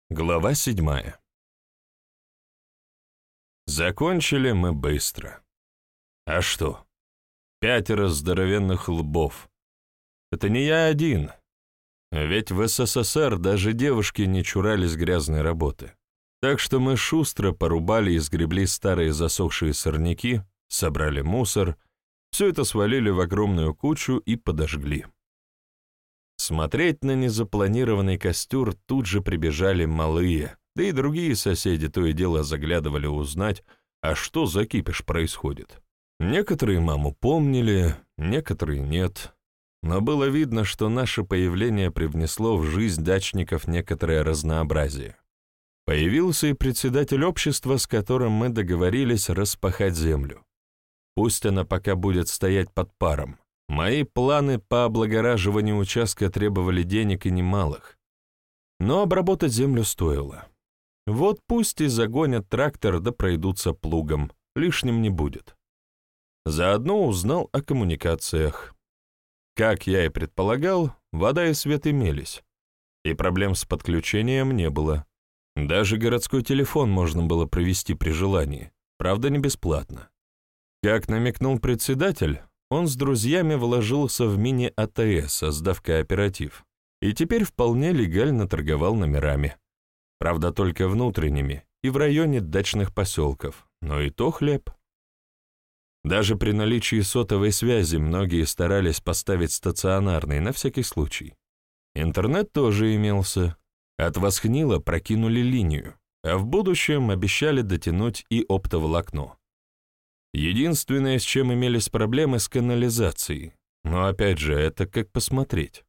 Глава 7. Закончили мы быстро. А что? 5 здоровенных лбов. Это не я один. Ведь в СССР даже девушки не чурались грязной работы. Так что мы шустро порубали и сгребли старые засохшие сорняки, собрали мусор, все это свалили в огромную кучу и подожгли. Смотреть на незапланированный костер тут же прибежали малые, да и другие соседи то и дело заглядывали узнать, а что за кипиш происходит. Некоторые маму помнили, некоторые нет, но было видно, что наше появление привнесло в жизнь дачников некоторое разнообразие. Появился и председатель общества, с которым мы договорились распахать землю. Пусть она пока будет стоять под паром. Мои планы по облагораживанию участка требовали денег и немалых. Но обработать землю стоило. Вот пусть и загонят трактор да пройдутся плугом, лишним не будет. Заодно узнал о коммуникациях. Как я и предполагал, вода и свет имелись, и проблем с подключением не было. Даже городской телефон можно было провести при желании, правда не бесплатно. Как намекнул председатель, он с друзьями вложился в мини-АТС, создав кооператив, и теперь вполне легально торговал номерами. Правда, только внутренними и в районе дачных поселков, но и то хлеб. Даже при наличии сотовой связи многие старались поставить стационарный на всякий случай. Интернет тоже имелся. От Восхнила прокинули линию, а в будущем обещали дотянуть и оптоволокно. Единственное, с чем имелись проблемы, с канализацией, но опять же, это как посмотреть.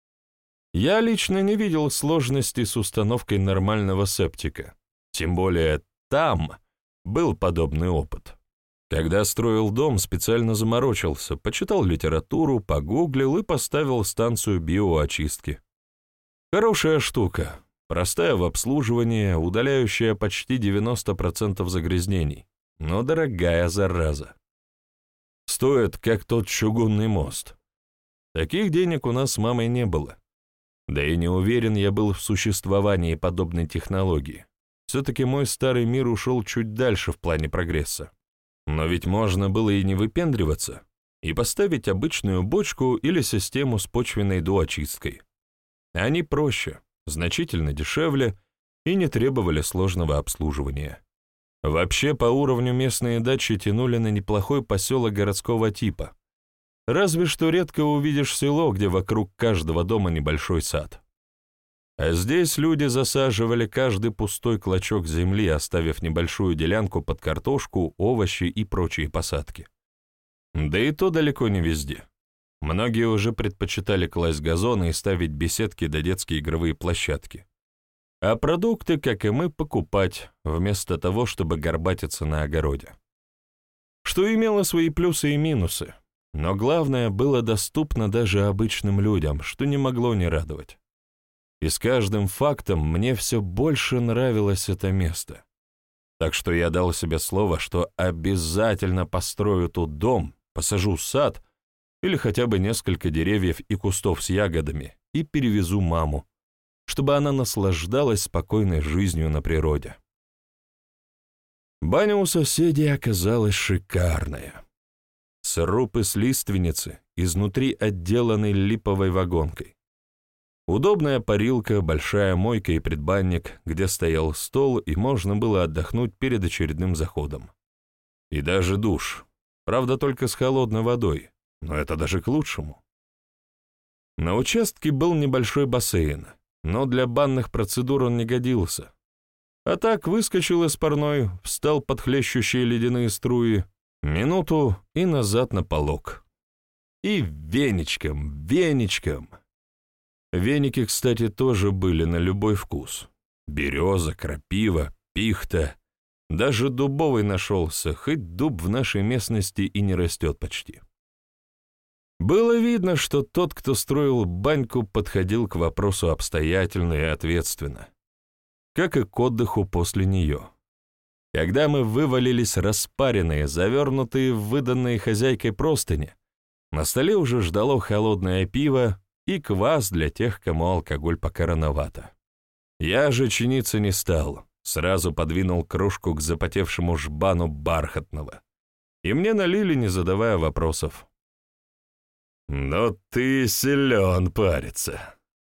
Я лично не видел сложностей с установкой нормального септика, тем более там был подобный опыт. Когда строил дом, специально заморочился, почитал литературу, погуглил и поставил станцию биоочистки. Хорошая штука, простая в обслуживании, удаляющая почти 90% загрязнений, но дорогая зараза. Стоит, как тот чугунный мост. Таких денег у нас с мамой не было. Да и не уверен я был в существовании подобной технологии. Все-таки мой старый мир ушел чуть дальше в плане прогресса. Но ведь можно было и не выпендриваться, и поставить обычную бочку или систему с почвенной доочисткой. Они проще, значительно дешевле и не требовали сложного обслуживания. Вообще, по уровню местные дачи тянули на неплохой поселок городского типа. Разве что редко увидишь село, где вокруг каждого дома небольшой сад. А здесь люди засаживали каждый пустой клочок земли, оставив небольшую делянку под картошку, овощи и прочие посадки. Да и то далеко не везде. Многие уже предпочитали класть газоны и ставить беседки да детские игровые площадки. А продукты, как и мы, покупать, вместо того, чтобы горбатиться на огороде. Что имело свои плюсы и минусы, но главное, было доступно даже обычным людям, что не могло не радовать. И с каждым фактом мне все больше нравилось это место. Так что я дал себе слово, что обязательно построю тут дом, посажу сад или хотя бы несколько деревьев и кустов с ягодами и перевезу маму, чтобы она наслаждалась спокойной жизнью на природе. Баня у соседей оказалась шикарная. Сруб из лиственницы, изнутри отделанный липовой вагонкой. Удобная парилка, большая мойка и предбанник, где стоял стол, и можно было отдохнуть перед очередным заходом. И даже душ, правда, только с холодной водой, но это даже к лучшему. На участке был небольшой бассейн, но для банных процедур он не годился. А так выскочил из парной, встал под хлещущие ледяные струи, минуту и назад на полок. И веничком, веничком. Веники, кстати, тоже были на любой вкус. Береза, крапива, пихта. Даже дубовый нашелся, хоть дуб в нашей местности и не растет почти. Было видно, что тот, кто строил баньку, подходил к вопросу обстоятельно и ответственно, как и к отдыху после нее. Когда мы вывалились распаренные, завернутые в выданные хозяйкой простыни, на столе уже ждало холодное пиво и квас для тех, кому алкоголь пока рановато. Я же чиниться не стал, сразу подвинул кружку к запотевшему жбану бархатного, и мне налили, не задавая вопросов. «Но ты силен париться».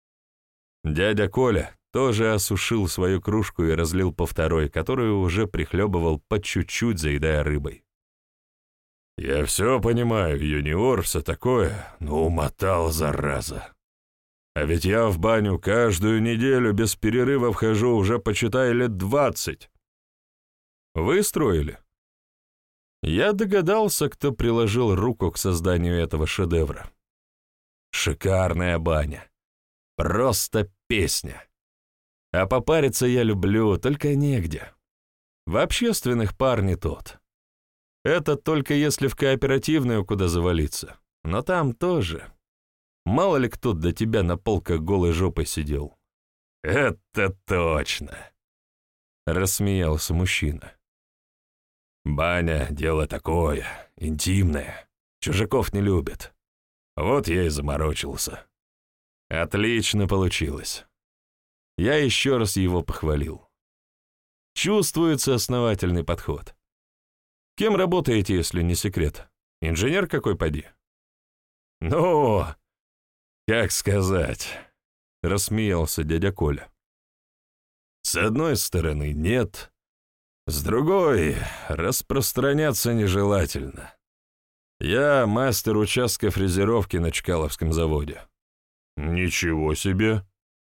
Дядя Коля тоже осушил свою кружку и разлил по второй, которую уже прихлебывал по чуть-чуть, заедая рыбой. «Я все понимаю, юниор, все такое, но умотал, зараза. А ведь я в баню каждую неделю без перерыва вхожу уже, почитай, лет 20. Вы строили?» Я догадался, кто приложил руку к созданию этого шедевра. Шикарная баня. Просто песня. А попариться я люблю, только негде. В общественных пар не тот. Это только если в кооперативную куда завалиться. Но там тоже. Мало ли кто до тебя на полках голой жопой сидел. «Это точно!» — рассмеялся мужчина. «Баня — дело такое, интимное. Чужаков не любят. Вот я и заморочился. Отлично получилось». Я еще раз его похвалил. Чувствуется основательный подход. Кем работаете, если не секрет? Инженер какой, поди? «Ну, как сказать?» — рассмеялся дядя Коля. «С одной стороны, нет. С другой, распространяться нежелательно. Я мастер участка фрезеровки на Чкаловском заводе». «Ничего себе!»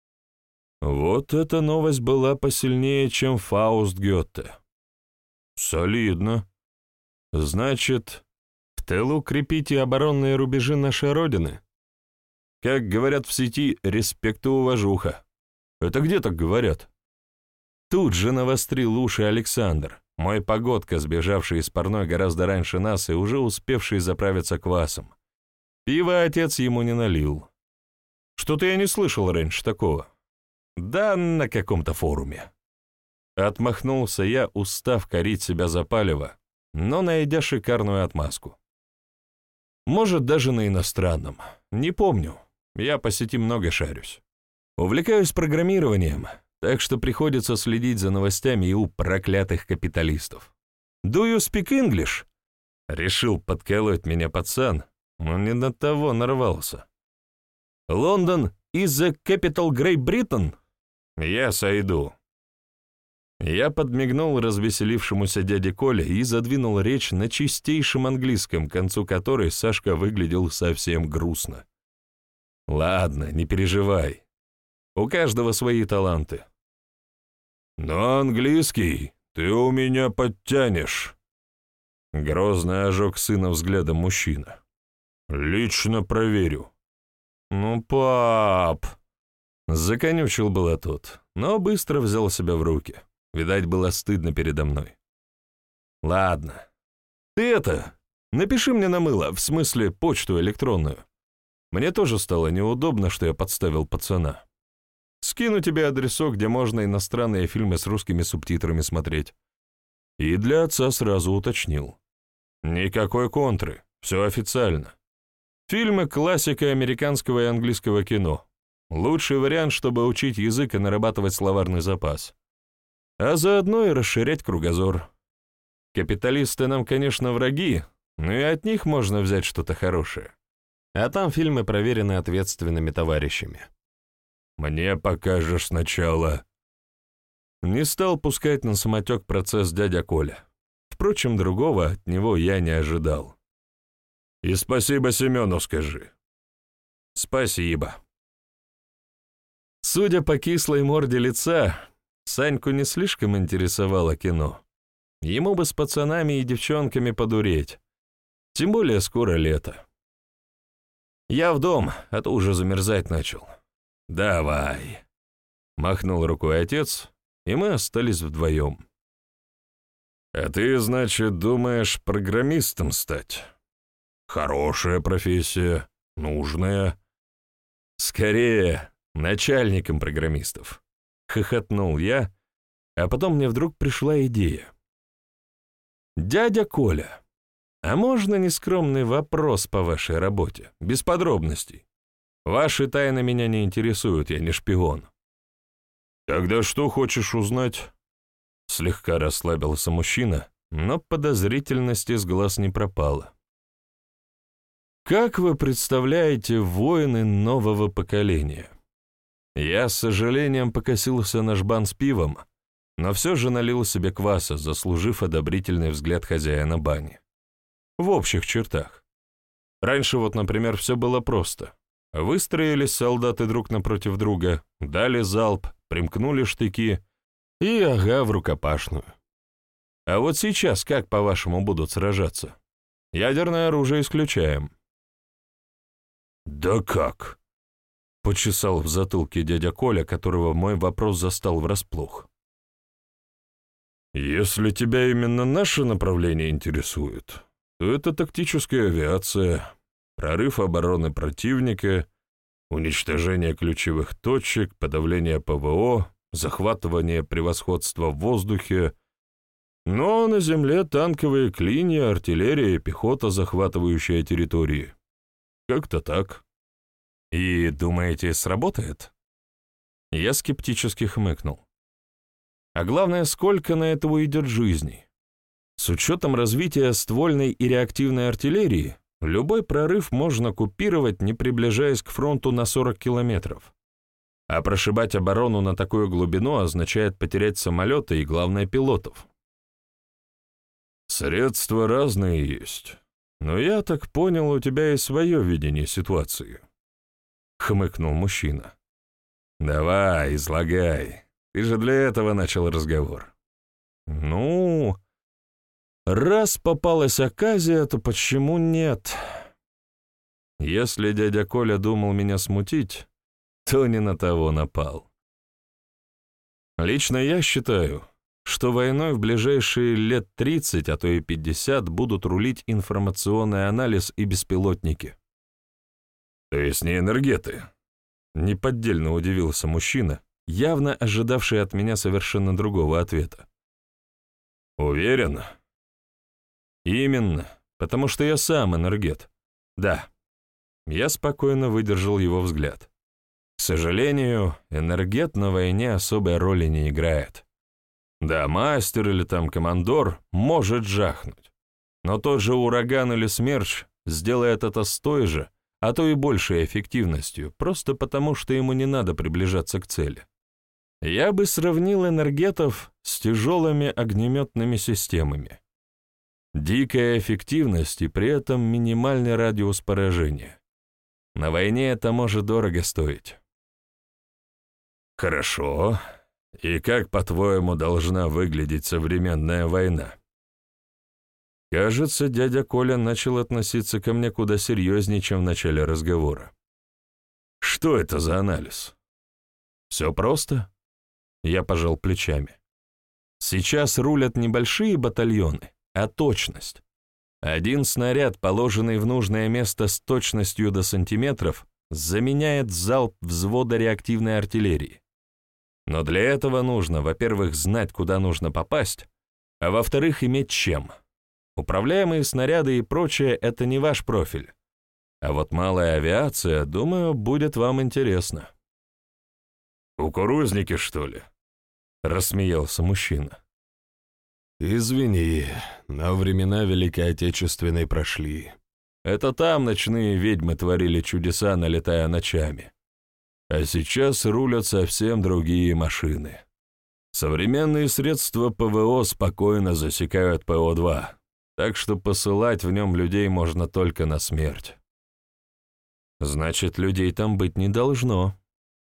Вот эта новость была посильнее, чем Фауст Гёте. «Солидно. Значит, в тылу крепите оборонные рубежи нашей Родины? Как говорят в сети, респект и уважуха. Это где так говорят?» Тут же навострил уши Александр, мой погодка, сбежавший из парной гораздо раньше нас и уже успевший заправиться квасом. Пиво отец ему не налил. Что-то я не слышал раньше такого. Да на каком-то форуме. Отмахнулся я, устав корить себя за палево, но найдя шикарную отмазку. Может, даже на иностранном. Не помню. Я по сети много шарюсь. Увлекаюсь программированием, так что приходится следить за новостями и у проклятых капиталистов. «Do you speak English?» Решил подколоть меня пацан, но не на того нарвался. «Лондон is the capital Great Britain?» «Я сойду». Я подмигнул развеселившемуся дяде Коле и задвинул речь на чистейшем английском, к концу которой Сашка выглядел совсем грустно. «Ладно, не переживай. У каждого свои таланты». «Но английский ты у меня подтянешь», — грозно ожег сына взглядом мужчина. «Лично проверю». «Ну, пап!» Законючил было тот, но быстро взял себя в руки. Видать, было стыдно передо мной. «Ладно. Ты напиши мне на мыло, в смысле почту электронную. Мне тоже стало неудобно, что я подставил пацана. Скину тебе адресок, где можно иностранные фильмы с русскими субтитрами смотреть». И для отца сразу уточнил. «Никакой контры, все официально. Фильмы — классика американского и английского кино. Лучший вариант, чтобы учить язык и нарабатывать словарный запас. А заодно и расширять кругозор. Капиталисты нам, конечно, враги, но и от них можно взять что-то хорошее. А там фильмы проверены ответственными товарищами». «Мне покажешь сначала». Не стал пускать на самотек процесс дядя Коля. Впрочем, другого от него я не ожидал. «И спасибо Семену скажи». «Спасибо». Судя по кислой морде лица, Саньку не слишком интересовало кино. Ему бы с пацанами и девчонками подуреть. Тем более скоро лето. «Я в дом, а то уже замерзать начал». «Давай», — махнул рукой отец, и мы остались вдвоем. «А ты, значит, думаешь программистом стать? Хорошая профессия, нужная». «Скорее, начальником программистов», — хохотнул я, а потом мне вдруг пришла идея. «Дядя Коля, а можно нескромный вопрос по вашей работе, без подробностей? Ваши тайны меня не интересуют, я не шпион». «Тогда что хочешь узнать?» Слегка расслабился мужчина, но подозрительность из глаз не пропала. «Как вы представляете войны нового поколения?» Я с сожалением покосился на жбан с пивом, но все же налил себе кваса, заслужив одобрительный взгляд хозяина бани. В общих чертах. Раньше вот, например, все было просто. Выстроились солдаты друг напротив друга, дали залп, примкнули штыки и ага в рукопашную. А вот сейчас как, по-вашему, будут сражаться? Ядерное оружие исключаем. «Да как?» — почесал в затылке дядя Коля, которого мой вопрос застал врасплох. «Если тебя именно наше направление интересует, то это тактическая авиация, прорыв обороны противника, уничтожение ключевых точек, подавление ПВО, захватывание превосходства в воздухе, но на земле танковые клинья, артиллерия и пехота, захватывающая территории. Как-то так». «И думаете, сработает?» Я скептически хмыкнул. «А главное, сколько на это уйдет жизней? С учетом развития ствольной и реактивной артиллерии, любой прорыв можно купировать, не приближаясь к фронту на 40 километров. А прошибать оборону на такую глубину означает потерять самолеты и, главное, пилотов». «Средства разные есть, но я так понял, у тебя и свое видение ситуации», — хмыкнул мужчина. «Давай, излагай. Ты же для этого начал разговор». «Ну, раз попалась оказия, то почему нет? Если дядя Коля думал меня смутить, то не на того напал. Лично я считаю, что войной в ближайшие лет 30, а то и 50 будут рулить информационный анализ и беспилотники». «То есть не энергеты?» — неподдельно удивился мужчина, явно ожидавший от меня совершенно другого ответа. «Уверен?» «Именно, потому что я сам энергет. Да». Я спокойно выдержал его взгляд. К сожалению, энергет на войне особой роли не играет. Да, мастер или там командор может жахнуть, но тот же ураган или смерч сделает это с той же, а то и большей эффективностью, просто потому что ему не надо приближаться к цели. Я бы сравнил энергетов с тяжелыми огнеметными системами. Дикая эффективность и при этом минимальный радиус поражения. На войне это может дорого стоить. «Хорошо. И как, по-твоему, должна выглядеть современная война?» Кажется, дядя Коля начал относиться ко мне куда серьезнее, чем в начале разговора. «Что это за анализ?» «Все просто?» Я пожал плечами. «Сейчас рулят не большие батальоны, а точность. Один снаряд, положенный в нужное место с точностью до сантиметров, заменяет залп взвода реактивной артиллерии. Но для этого нужно, во-первых, знать, куда нужно попасть, а во-вторых, иметь чем. Управляемые снаряды и прочее — это не ваш профиль. А вот малая авиация, думаю, будет вам интересно». «Кукурузники, что ли?» — рассмеялся мужчина. «Извини, но времена Великой Отечественной прошли. Это там ночные ведьмы творили чудеса, налетая ночами. А сейчас рулят совсем другие машины. Современные средства ПВО спокойно засекают ПО-2, так что посылать в нем людей можно только на смерть». «Значит, людей там быть не должно».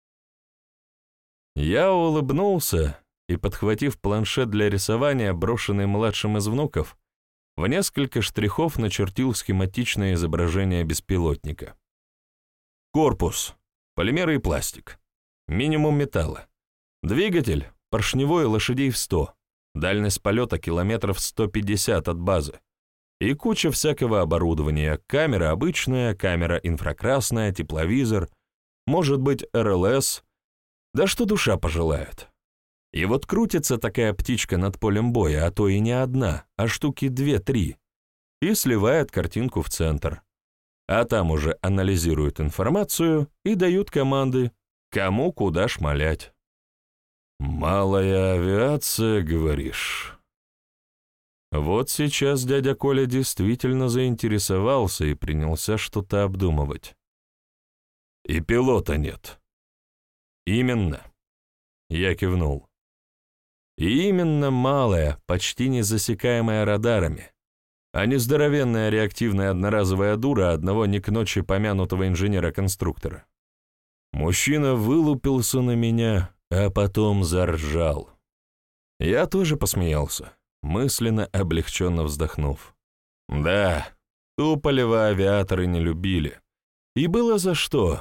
Я улыбнулся и, подхватив планшет для рисования, брошенный младшим из внуков, в несколько штрихов начертил схематичное изображение беспилотника. Корпус, полимеры и пластик, минимум металла, двигатель, поршневой, лошадей в 100, дальность полета километров 150 от базы, и куча всякого оборудования, камера обычная, камера инфракрасная, тепловизор, может быть РЛС, да что душа пожелает. И вот крутится такая птичка над полем боя, а то и не одна, а штуки 2-3, и сливает картинку в центр. А там уже анализируют информацию и дают команды, кому куда шмалять. «Малая авиация, говоришь?» Вот сейчас дядя Коля действительно заинтересовался и принялся что-то обдумывать. «И пилота нет». «Именно», — я кивнул. «И именно малая, почти незасекаемая радарами, а не здоровенная реактивная одноразовая дура одного не к ночи помянутого инженера-конструктора». Мужчина вылупился на меня, а потом заржал. Я тоже посмеялся, мысленно облегченно вздохнув. Да, Туполева авиаторы не любили. И было за что.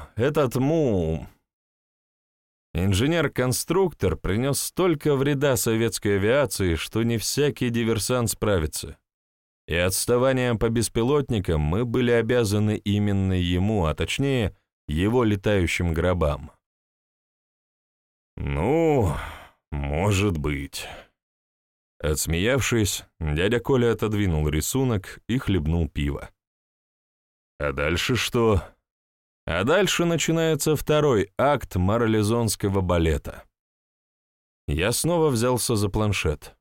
Инженер-конструктор принес столько вреда советской авиации, что не всякий диверсант справится. И отставанием по беспилотникам мы были обязаны именно ему, а точнее, его летающим гробам. «Ну, может быть». Отсмеявшись, дядя Коля отодвинул рисунок и хлебнул пиво. «А дальше что?» А дальше начинается второй акт марлезонского балета. Я снова взялся за планшет.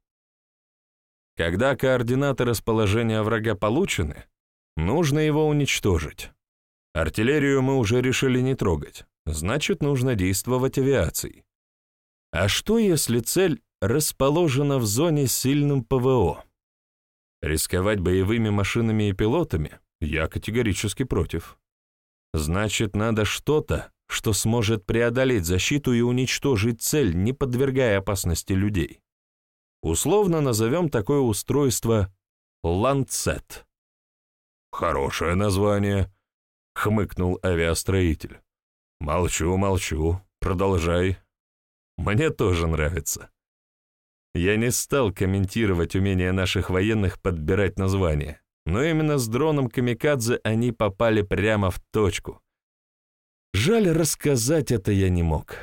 Когда координаты расположения врага получены, нужно его уничтожить. Артиллерию мы уже решили не трогать, значит, нужно действовать авиацией. А что, если цель расположена в зоне с сильным ПВО? Рисковать боевыми машинами и пилотами я категорически против. Значит, надо что-то, что сможет преодолеть защиту и уничтожить цель, не подвергая опасности людей. Условно назовем такое устройство «Ланцет». «Хорошее название», — хмыкнул авиастроитель. «Молчу, продолжай. Мне тоже нравится». Я не стал комментировать умение наших военных подбирать названия, но именно с дроном «Камикадзе» они попали прямо в точку. Жаль, рассказать это я не мог.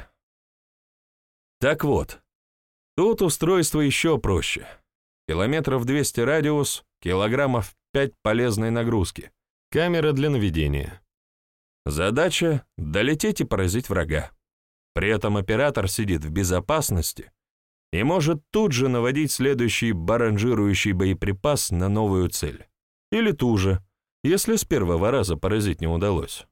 Так вот, тут устройство еще проще. Километров 200 радиус, килограммов 5 полезной нагрузки, камера для наведения. Задача — долететь и поразить врага. При этом оператор сидит в безопасности и может тут же наводить следующий барранжирующий боеприпас на новую цель. Или ту же, если с первого раза поразить не удалось.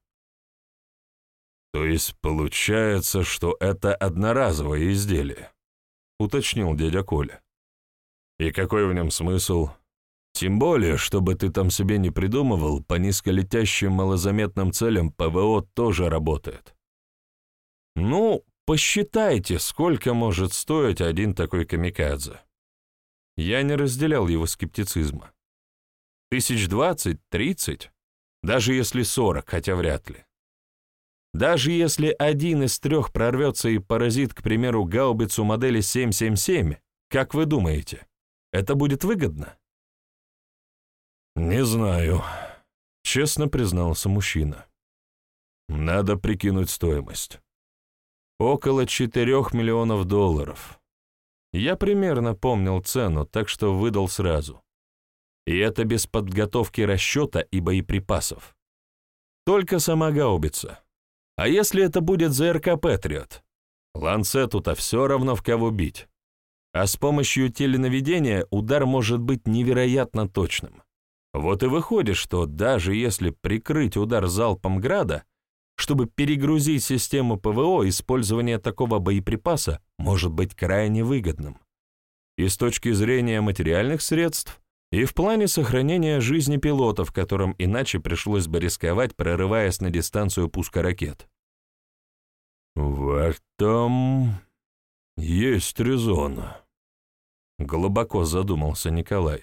То есть получается, что это одноразовое изделие, уточнил дядя Коля. И какой в нем смысл? Тем более, чтобы ты там себе не придумывал, по низколетящим малозаметным целям ПВО тоже работает. Ну, посчитайте, сколько может стоить один такой камикадзе. Я не разделял его скептицизма. 20-30, даже если 40, хотя вряд ли. Даже если один из трех прорвется и поразит, к примеру, гаубицу модели 777, как вы думаете, это будет выгодно? «Не знаю», — честно признался мужчина. «Надо прикинуть стоимость. Около $4 миллионов. Я примерно помнил цену, так что выдал сразу. И это без подготовки расчета и боеприпасов. Только сама гаубица. А если это будет ЗРК «Патриот»? Ланцету-то все равно в кого бить. А с помощью теленаведения удар может быть невероятно точным. Вот и выходит, что даже если прикрыть удар залпом града, чтобы перегрузить систему ПВО, использование такого боеприпаса может быть крайне выгодным. И с точки зрения материальных средств, и в плане сохранения жизни пилотов, которым иначе пришлось бы рисковать, прорываясь на дистанцию пуска ракет. В этом есть резон, глубоко задумался Николай.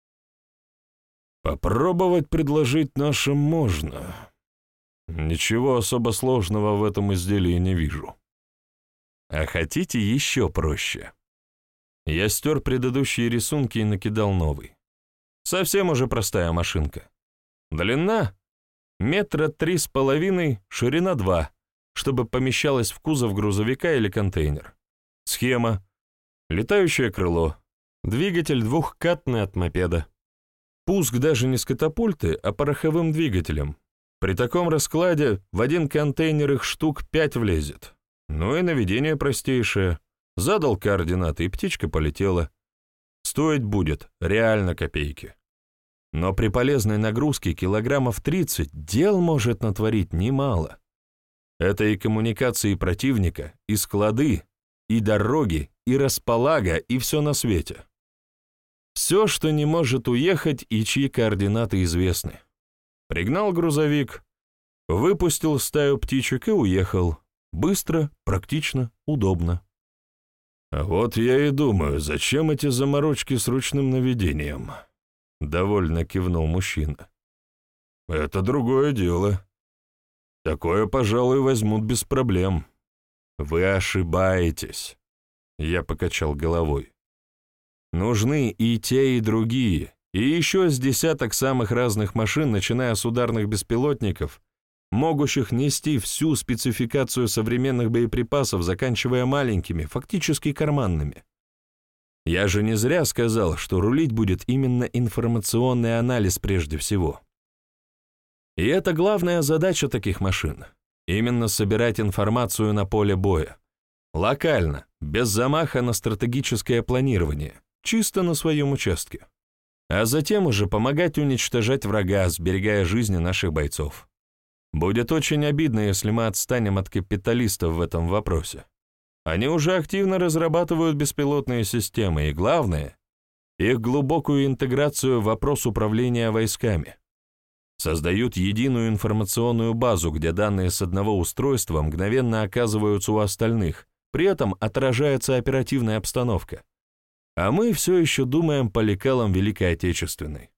Попробовать предложить нашим можно. Ничего особо сложного в этом изделии не вижу. А хотите еще проще? Я стер предыдущие рисунки и накидал новый. Совсем уже простая машинка. Длина — 3,3 метра, ширина 2, чтобы помещалась в кузов грузовика или контейнер. Схема. Летающее крыло. Двигатель двухкатный от мопеда. Пуск даже не с катапульты, а пороховым двигателем. При таком раскладе в один контейнер их штук 5 влезет. Ну и наведение простейшее. Задал координаты, и птичка полетела. Стоить будет реально копейки. Но при полезной нагрузке килограммов 30 дел может натворить немало. Это и коммуникации противника, и склады, и дороги, и располага, и все на свете. Все, что не может уехать и чьи координаты известны. Пригнал грузовик, выпустил стаю птичек и уехал. Быстро, практично, удобно. А вот я и думаю, зачем эти заморочки с ручным наведением? Довольно кивнул мужчина. Это другое дело. Такое, пожалуй, возьмут без проблем. Вы ошибаетесь. Я покачал головой. Нужны и те, и другие, и еще с десяток самых разных машин, начиная с ударных беспилотников, могущих нести всю спецификацию современных боеприпасов, заканчивая маленькими, фактически карманными. Я же не зря сказал, что рулить будет именно информационный анализ прежде всего. И это главная задача таких машин. Именно собирать информацию на поле боя. Локально, без замаха на стратегическое планирование, чисто на своем участке. А затем уже помогать уничтожать врага, сберегая жизни наших бойцов. Будет очень обидно, если мы отстанем от капиталистов в этом вопросе. Они уже активно разрабатывают беспилотные системы, и главное, их глубокую интеграцию в вопрос управления войсками. Создают единую информационную базу, где данные с одного устройства мгновенно оказываются у остальных, при этом отражается оперативная обстановка. А мы все еще думаем по лекалам Великой Отечественной.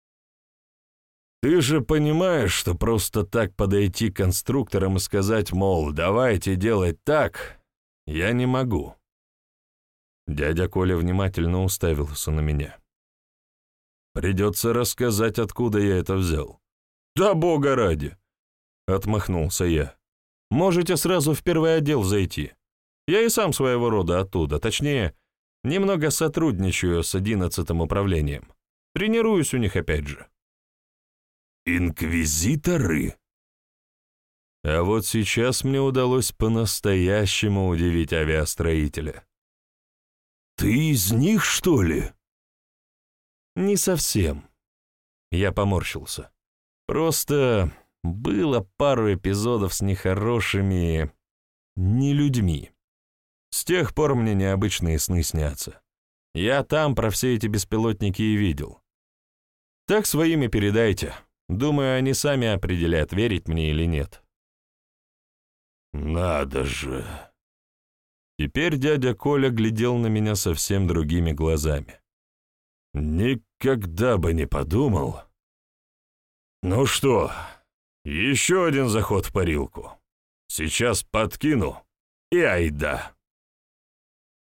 Ты же понимаешь, что просто так подойти к конструкторам и сказать, мол, давайте делать так, я не могу. Дядя Коля внимательно уставился на меня. Придется рассказать, откуда я это взял. Да бога ради! Отмахнулся я. Можете сразу в первый отдел зайти. Я и сам своего рода оттуда, точнее, немного сотрудничаю с 11-м управлением. Тренируюсь у них опять же. Инквизиторы? А вот сейчас мне удалось по-настоящему удивить авиастроителя. Ты из них, что ли? Не совсем. Я поморщился. Просто было пару эпизодов с нехорошими нелюдьми. С тех пор мне необычные сны снятся. Я там про все эти беспилотники и видел. Так своими передайте. Думаю, они сами определят, верить мне или нет. Надо же. Теперь дядя Коля глядел на меня совсем другими глазами. Никогда бы не подумал. Ну что, еще один заход в парилку. Сейчас подкину и айда.